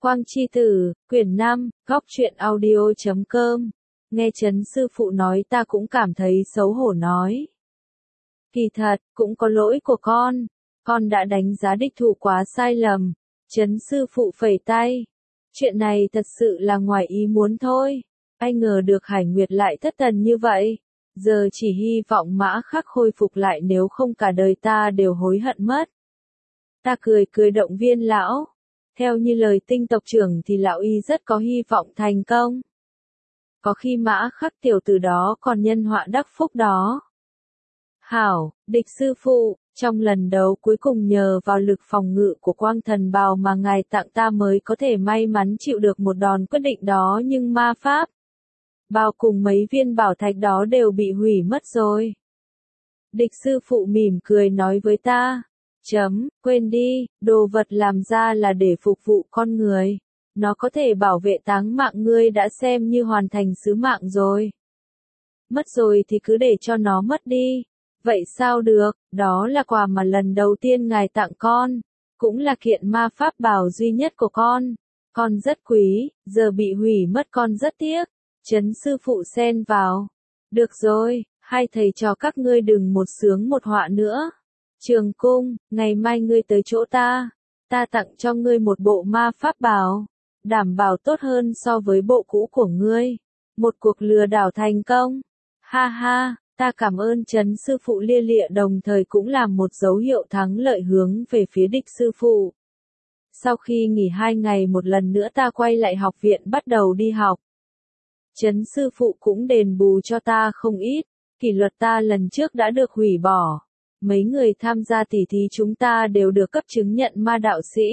Quang Chi Tử, quyển 5, góc truyện audio.com. Nghe Trấn sư phụ nói ta cũng cảm thấy xấu hổ nói. Kỳ thật, cũng có lỗi của con đã đánh giá địch thủ quá sai lầm. Trấn sư phụ phẩy tay. Chuyện này thật sự là ngoài ý muốn thôi. Ai ngờ được Hải Nguyệt lại thất thần như vậy. Giờ chỉ hy vọng Mã Khắc khôi phục lại, nếu không cả đời ta đều hối hận mất. Ta cười động viên lão. Theo như lời Tinh tộc trưởng thì lão y rất có hy vọng thành công. Có khi Mã Khắc tiểu tử đó còn nhân họa đắc phúc đó. Hảo, địch sư phụ, trong lần đấu cuối cùng nhờ vào lực phòng ngự của Quang Thần Bào mà ngài tặng ta mới có thể may mắn chịu được một đòn quyết định đó, nhưng ma pháp bào cùng mấy viên bảo thạch đó đều bị hủy mất rồi. Địch sư phụ mỉm cười nói với ta. Quên đi, đồ vật làm ra là để phục vụ con người. Nó có thể bảo vệ táng mạng ngươi đã xem như hoàn thành sứ mạng rồi. Mất rồi thì cứ để cho nó mất đi. Vậy sao được, đó là quà mà lần đầu tiên ngài tặng con. Cũng là kiện ma pháp bảo duy nhất của con. Con rất quý, giờ bị hủy mất con rất tiếc. Trấn sư phụ xen vào. Được rồi, hai thầy trò các ngươi đừng một sướng một họa nữa. Trường Cung, ngày mai ngươi tới chỗ ta tặng cho ngươi một bộ ma pháp bảo, đảm bảo tốt hơn so với bộ cũ của ngươi. Một cuộc lừa đảo thành công. Ha ha, ta cảm ơn Trấn sư phụ lia lịa, đồng thời cũng là một dấu hiệu thắng lợi hướng về phía địch sư phụ. Sau khi nghỉ 2 ngày một lần nữa ta quay lại học viện bắt đầu đi học. Trấn sư phụ cũng đền bù cho ta không ít, kỷ luật ta lần trước đã được hủy bỏ. Mấy người tham gia tỉ thí chúng ta đều được cấp chứng nhận ma đạo sĩ.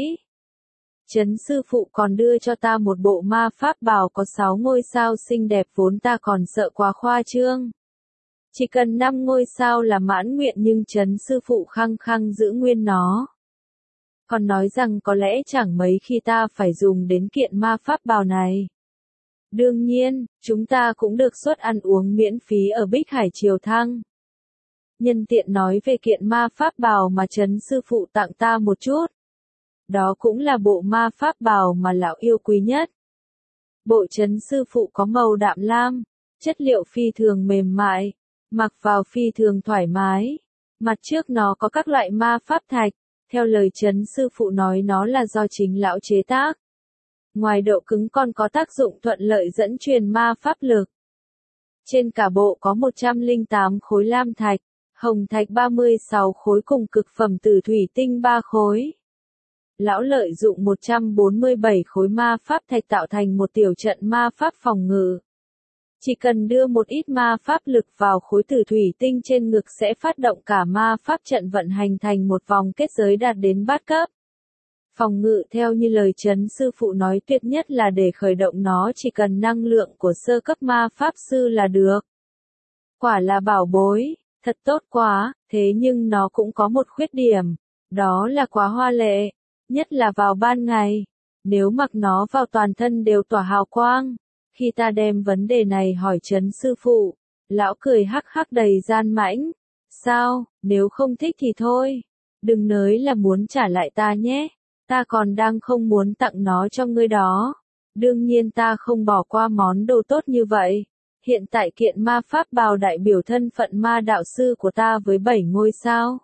Trấn sư phụ còn đưa cho ta một bộ ma pháp bào có 6 ngôi sao xinh đẹp, vốn ta còn sợ quá khoa trương. Chỉ cần 5 ngôi sao là mãn nguyện, nhưng Trấn sư phụ khăng khăng giữ nguyên nó. Còn nói rằng có lẽ chẳng mấy khi ta phải dùng đến kiện ma pháp bào này. Đương nhiên, chúng ta cũng được suất ăn uống miễn phí ở Bích Hải Triều Thăng. Nhân tiện nói về kiện ma pháp bào mà Trấn sư phụ tặng ta một chút. Đó cũng là bộ ma pháp bào mà lão yêu quý nhất. Bộ Trấn sư phụ có màu đạm lam, chất liệu phi thường mềm mại, mặc vào phi thường thoải mái. Mặt trước nó có các loại ma pháp thạch, theo lời Trấn sư phụ nói nó là do chính lão chế tác. Ngoài độ cứng còn có tác dụng thuận lợi dẫn truyền ma pháp lực. Trên cả bộ có 108 khối lam thạch, hồng thạch 36 khối cùng cực phẩm tử thủy tinh 3 khối. Lão lợi dụng 147 khối ma pháp thạch tạo thành một tiểu trận ma pháp phòng ngự. Chỉ cần đưa một ít ma pháp lực vào khối tử thủy tinh trên ngực sẽ phát động cả ma pháp trận, vận hành thành một vòng kết giới đạt đến bát cấp. Phòng ngự theo như lời Trấn sư phụ nói tuyệt nhất là để khởi động nó chỉ cần năng lượng của sơ cấp ma pháp sư là được. Quả là bảo bối, thật tốt quá, thế nhưng nó cũng có một khuyết điểm, đó là quá hoa lệ, nhất là vào ban ngày. Nếu mặc nó vào toàn thân đều tỏa hào quang. Khi ta đem vấn đề này hỏi Trấn sư phụ, lão cười hắc hắc đầy gian mãnh. Sao, nếu không thích thì thôi, đừng nới là muốn trả lại ta nhé. Ta còn đang không muốn tặng nó cho ngươi đó. Đương nhiên ta không bỏ qua món đồ tốt như vậy. Hiện tại kiện ma pháp bào đại biểu thân phận ma đạo sư của ta với 7 ngôi sao.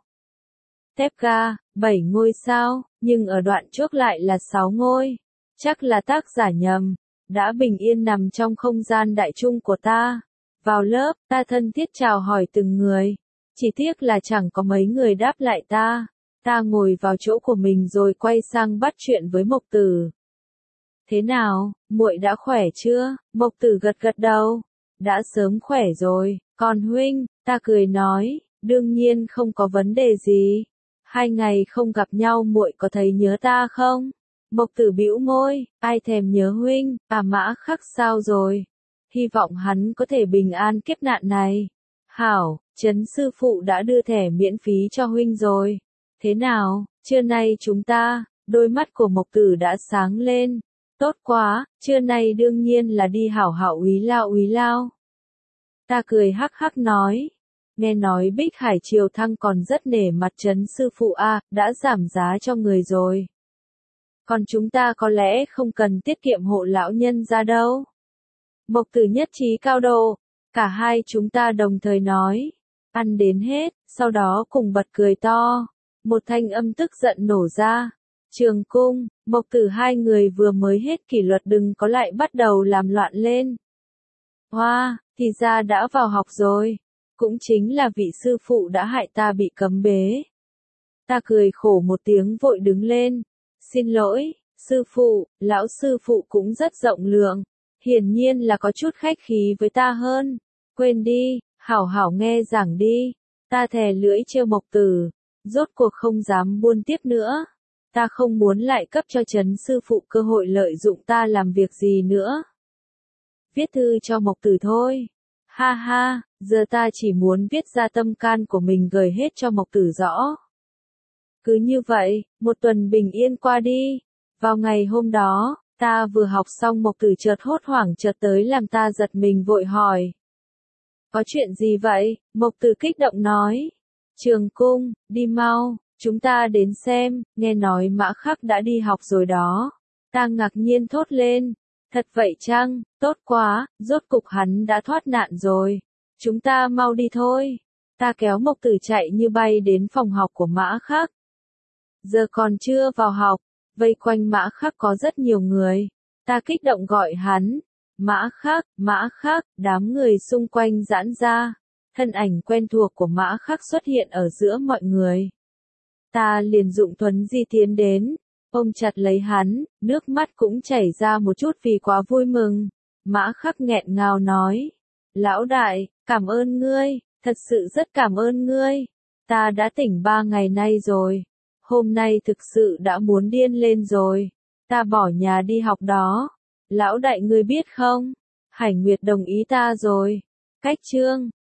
Tepga, 7 ngôi sao, nhưng ở đoạn trước lại là 6 ngôi. Chắc là tác giả nhầm. Đã bình yên nằm trong không gian đại chung của ta. Vào lớp, ta thân thiết chào hỏi từng người. Chỉ tiếc là chẳng có mấy người đáp lại ta. Ta ngồi vào chỗ của mình rồi quay sang bắt chuyện với Mộc Tử. Thế nào, muội đã khỏe chưa? Mộc Tử gật gật đầu. Đã sớm khỏe rồi, còn huynh, ta cười nói, đương nhiên không có vấn đề gì. 2 ngày không gặp nhau muội có thấy nhớ ta không? Mộc Tử bĩu môi, ai thèm nhớ huynh, Mã Khắc sao rồi? Hy vọng hắn có thể bình an kiếp nạn này. Hảo, Trấn sư phụ đã đưa thẻ miễn phí cho huynh rồi. Thế nào, trưa nay chúng ta, đôi mắt của Mộc Tử đã sáng lên. Tốt quá, trưa nay đương nhiên là đi hảo hảo úy lao. Ta cười hắc hắc nói. Nghe nói Bích Hải Triều Thăng còn rất nể mặt Trấn sư phụ đã giảm giá cho người rồi. Còn chúng ta có lẽ không cần tiết kiệm hộ lão nhân ra đâu. Mộc Tử nhất trí cao độ, cả hai chúng ta đồng thời nói. Ăn đến hết, sau đó cùng bật cười to. Một thanh âm tức giận nổ ra. Trường Cung, Mộc Tử hai người vừa mới hết kỷ luật đừng có lại bắt đầu làm loạn lên. Hoa, thì ra đã vào học rồi. Cũng chính là vị sư phụ đã hại ta bị cấm bế. Ta cười khổ một tiếng vội đứng lên. Xin lỗi, sư phụ, lão sư phụ cũng rất rộng lượng. Hiển nhiên là có chút khách khí với ta hơn. Quên đi, hảo hảo nghe giảng đi. Ta thè lưỡi trêu Mộc Tử, rốt cuộc không dám buôn tiếp nữa. Ta không muốn lại cấp cho Trấn sư phụ cơ hội lợi dụng ta làm việc gì nữa. Viết thư cho Mộc Tử thôi. Ha ha, giờ ta chỉ muốn viết ra tâm can của mình gửi hết cho Mộc Tử rõ. Cứ như vậy, một tuần bình yên qua đi. Vào ngày hôm đó, ta vừa học xong Mộc Tử chợt hốt hoảng chợt tới làm ta giật mình vội hỏi. Có chuyện gì vậy? Mộc Tử kích động nói. Trường Cung, đi mau, chúng ta đến xem, nghe nói Mã Khắc đã đi học rồi đó. Ta ngạc nhiên thốt lên. Thật vậy chăng, tốt quá, rốt cục hắn đã thoát nạn rồi. Chúng ta mau đi thôi. Ta kéo Mộc Tử chạy như bay đến phòng học của Mã Khắc. Giờ còn chưa vào học, vây quanh Mã Khắc có rất nhiều người. Ta kích động gọi hắn. Mã Khắc, đám người xung quanh giãn ra. Thân ảnh quen thuộc của Mã Khắc xuất hiện ở giữa mọi người. Ta liền dụng thuấn di tiến đến, ôm chặt lấy hắn, nước mắt cũng chảy ra một chút vì quá vui mừng. Mã Khắc nghẹn ngào nói. Lão đại, cảm ơn ngươi, thật sự rất cảm ơn ngươi. Ta đã tỉnh 3 ngày nay rồi. Hôm nay thực sự đã muốn điên lên rồi. Ta bỏ nhà đi học đó. Lão đại ngươi biết không? Hải Nguyệt đồng ý ta rồi. Cách chương